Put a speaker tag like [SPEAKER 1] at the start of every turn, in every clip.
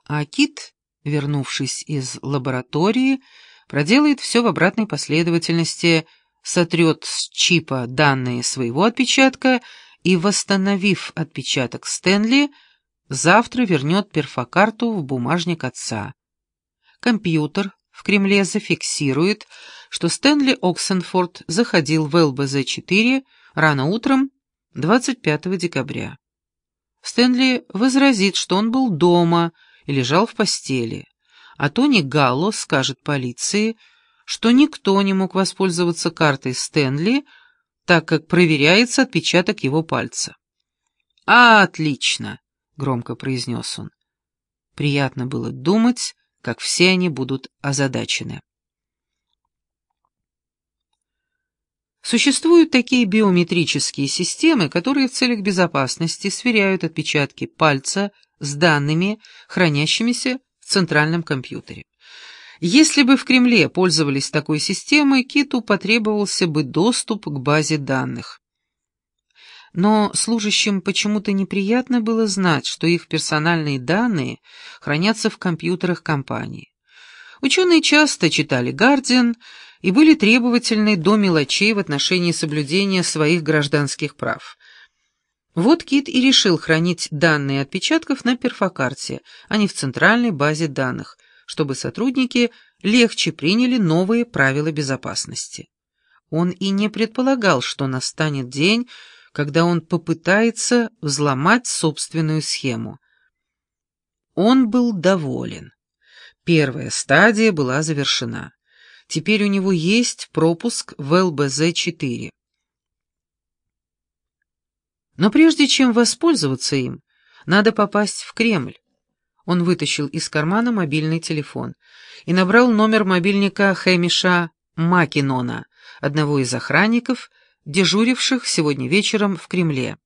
[SPEAKER 1] А Кит, вернувшись из лаборатории, проделает все в обратной последовательности, сотрет с чипа данные своего отпечатка и, восстановив отпечаток Стэнли, завтра вернет перфокарту в бумажник отца. Компьютер в Кремле зафиксирует, что Стэнли Оксенфорд заходил в ЛБЗ-4 рано утром 25 декабря. Стэнли возразит, что он был дома и лежал в постели, а Тони Галло скажет полиции, что никто не мог воспользоваться картой Стэнли, так как проверяется отпечаток его пальца. «Отлично!» — громко произнес он. Приятно было думать, как все они будут озадачены. Существуют такие биометрические системы, которые в целях безопасности сверяют отпечатки пальца с данными, хранящимися в центральном компьютере. Если бы в Кремле пользовались такой системой, Киту потребовался бы доступ к базе данных. Но служащим почему-то неприятно было знать, что их персональные данные хранятся в компьютерах компании. Ученые часто читали «Гардиан» и были требовательны до мелочей в отношении соблюдения своих гражданских прав. Вот Кит и решил хранить данные отпечатков на перфокарте, а не в центральной базе данных, чтобы сотрудники легче приняли новые правила безопасности. Он и не предполагал, что настанет день, когда он попытается взломать собственную схему. Он был доволен. Первая стадия была завершена. Теперь у него есть пропуск в ЛБЗ-4. Но прежде чем воспользоваться им, надо попасть в Кремль. Он вытащил из кармана мобильный телефон и набрал номер мобильника Хэмиша Маккинона, одного из охранников, дежуривших сегодня вечером в Кремле.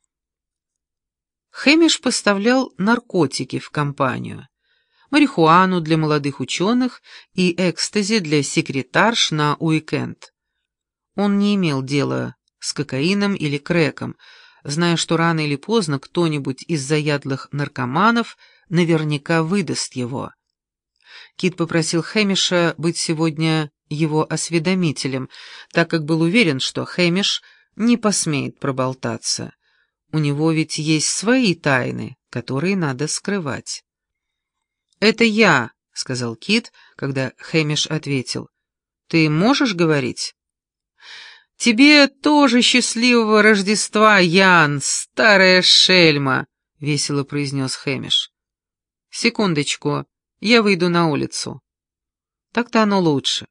[SPEAKER 1] Хэмиш поставлял наркотики в компанию, марихуану для молодых ученых и экстази для секретарш на уикенд. Он не имел дела с кокаином или крэком, зная, что рано или поздно кто-нибудь из заядлых наркоманов наверняка выдаст его. Кит попросил Хэмиша быть сегодня его осведомителем, так как был уверен, что Хэмиш не посмеет проболтаться. У него ведь есть свои тайны, которые надо скрывать. «Это я», — сказал Кит, когда Хэмиш ответил. «Ты можешь говорить?» «Тебе тоже счастливого Рождества, Ян, старая шельма», — весело произнес Хэмиш. «Секундочку, я выйду на улицу». «Так-то оно лучше».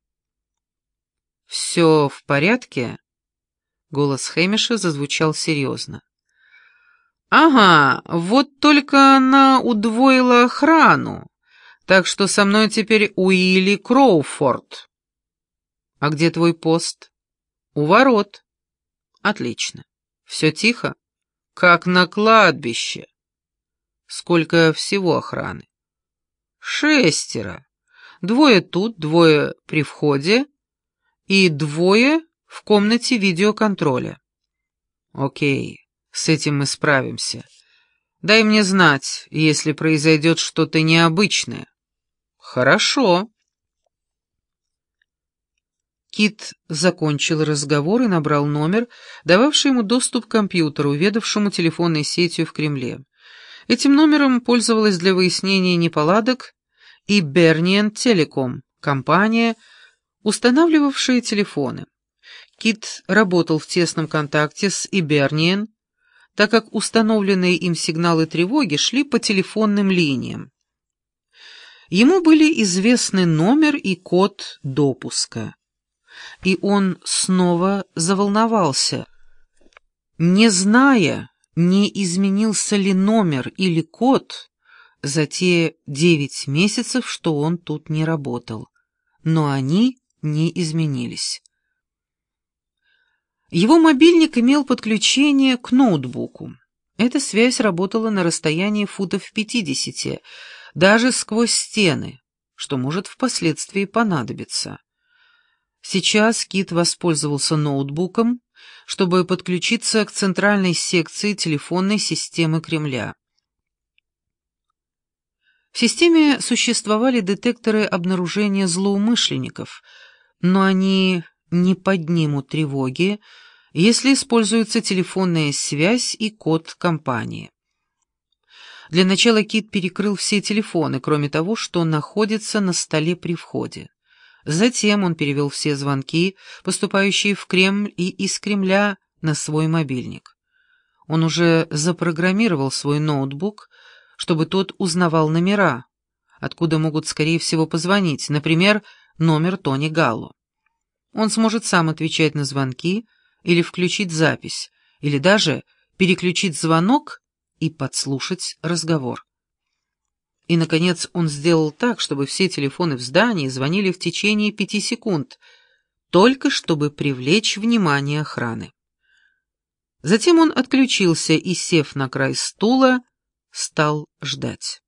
[SPEAKER 1] «Все в порядке?» Голос Хэмиша зазвучал серьезно. «Ага, вот только она удвоила охрану, так что со мной теперь Уилли Кроуфорд». «А где твой пост?» «У ворот». «Отлично. Все тихо?» «Как на кладбище». «Сколько всего охраны?» 6. 2 тут, 2 при входе и 2 в комнате видеоконтроля». «Окей, с этим мы справимся. Дай мне знать, если произойдет что-то необычное». «Хорошо». Кит закончил разговор и набрал номер, дававший ему доступ к компьютеру, ведавшему телефонной сетью в Кремле. Этим номером пользовалась для выяснения неполадок и Ibernian Telecom, компания, устанавливавшая телефоны. Кит работал в тесном контакте с Ibernian, так как установленные им сигналы тревоги шли по телефонным линиям. Ему были известны номер и код допуска. И он снова заволновался, не зная, не изменился ли номер или код за те 9 месяцев, что он тут не работал. Но они не изменились. Его мобильник имел подключение к ноутбуку. Эта связь работала на расстоянии футов 50, даже сквозь стены, что может впоследствии понадобиться. Сейчас Кит воспользовался ноутбуком, чтобы подключиться к центральной секции телефонной системы Кремля. В системе существовали детекторы обнаружения злоумышленников, но они не поднимут тревоги, если используется телефонная связь и код компании. Для начала Кит перекрыл все телефоны, кроме того, что находится на столе при входе. Затем он перевел все звонки, поступающие в Кремль и из Кремля, на свой мобильник. Он уже запрограммировал свой ноутбук, чтобы тот узнавал номера, откуда могут, скорее всего, позвонить, например, номер Тони Галло. Он сможет сам отвечать на звонки или включить запись, или даже переключить звонок и подслушать разговор. И, наконец, он сделал так, чтобы все телефоны в здании звонили в течение 5 секунд, только чтобы привлечь внимание охраны. Затем он отключился и, сев на край стула, стал ждать.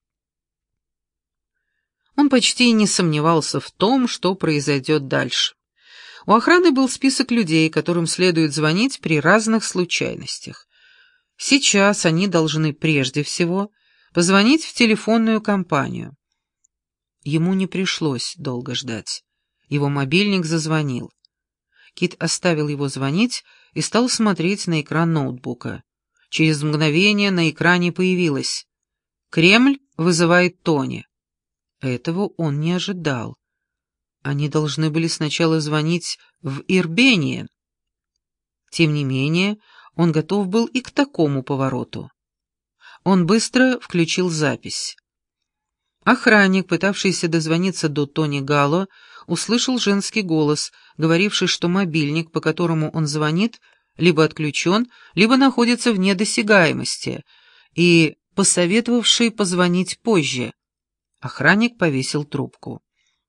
[SPEAKER 1] Он почти не сомневался в том, что произойдет дальше. У охраны был список людей, которым следует звонить при разных случайностях. Сейчас они должны прежде всего позвонить в телефонную компанию. Ему не пришлось долго ждать. Его мобильник зазвонил. Кит оставил его звонить и стал смотреть на экран ноутбука. Через мгновение на экране появилось: «Кремль вызывает Тони». Этого он не ожидал. Они должны были сначала звонить в Ирбениен. Тем не менее, он готов был и к такому повороту. Он быстро включил запись. Охранник, пытавшийся дозвониться до Тони Галло, услышал женский голос, говоривший, что мобильник, по которому он звонит, либо отключен, либо находится вне досягаемости, и посоветовавший позвонить позже. Охранник повесил трубку.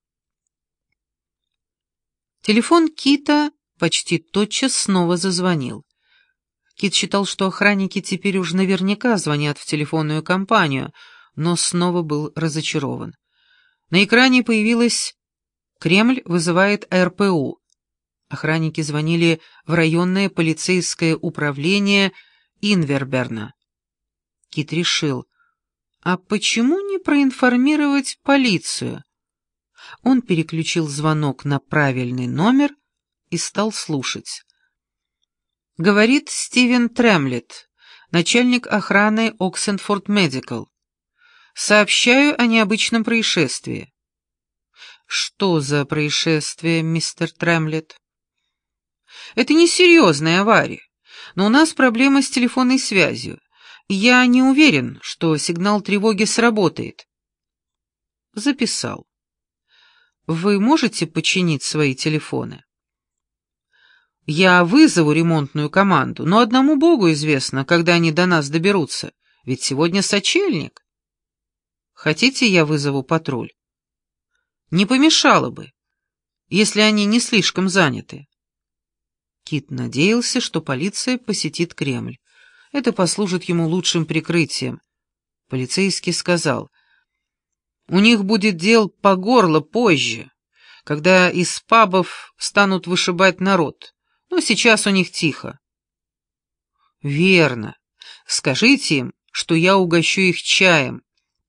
[SPEAKER 1] Телефон Кита почти тотчас снова зазвонил. Кит считал, что охранники теперь уж наверняка звонят в телефонную компанию, но снова был разочарован. На экране появилось: «Кремль вызывает РПУ». Охранники звонили в районное полицейское управление Инверберна. Кит решил: а почему не проинформировать полицию? Он переключил звонок на правильный номер и стал слушать. Говорит Стивен Тремлет, начальник охраны Оксенфорд Медикал. Сообщаю о необычном происшествии. Что за происшествие, мистер Тремлет? Это не серьезная авария, но у нас проблема с телефонной связью. Я не уверен, что сигнал тревоги сработает. Записал. Вы можете починить свои телефоны? Я вызову ремонтную команду, но одному Богу известно, когда они до нас доберутся, ведь сегодня сочельник. Хотите, я вызову патруль? Не помешало бы, если они не слишком заняты. Кит надеялся, что полиция посетит Кремль. Это послужит ему лучшим прикрытием. Полицейский сказал: «У них будет дел по горло позже, когда из пабов станут вышибать народ, но сейчас у них тихо». «Верно. Скажите им, что я угощу их чаем».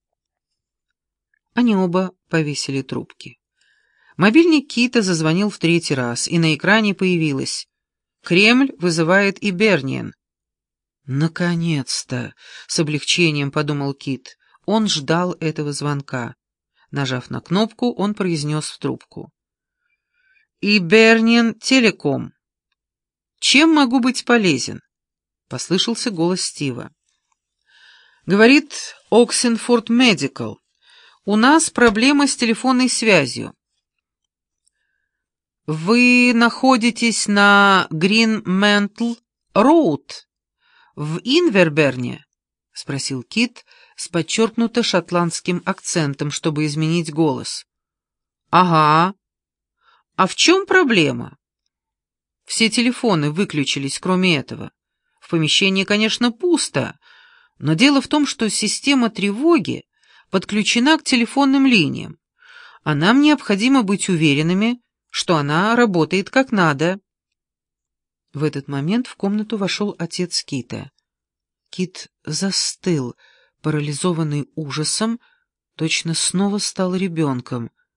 [SPEAKER 1] Они оба повесили трубки. Мобильник Кита зазвонил в 3-й раз, и на экране появилось: «Кремль вызывает Иберниен». «Наконец-то!» — с облегчением подумал Кит. Он ждал этого звонка. Нажав на кнопку, он произнес в трубку: «Иберниен Телеком. Чем могу быть полезен?» — послышался голос Стива. «Говорит Оксенфорд Медикал. У нас проблема с телефонной связью». «Вы находитесь на Грин-Ментл Роуд в Инверберне?» — спросил Кит с подчеркнуто шотландским акцентом, чтобы изменить голос. «Ага. А в чем проблема?» «Все телефоны выключились, кроме этого. В помещении, конечно, пусто, но дело в том, что система тревоги подключена к телефонным линиям, а нам необходимо быть уверенными, что она работает как надо». В этот момент в комнату вошел отец Кита. Кит застыл, парализованный ужасом, точно снова стал ребенком,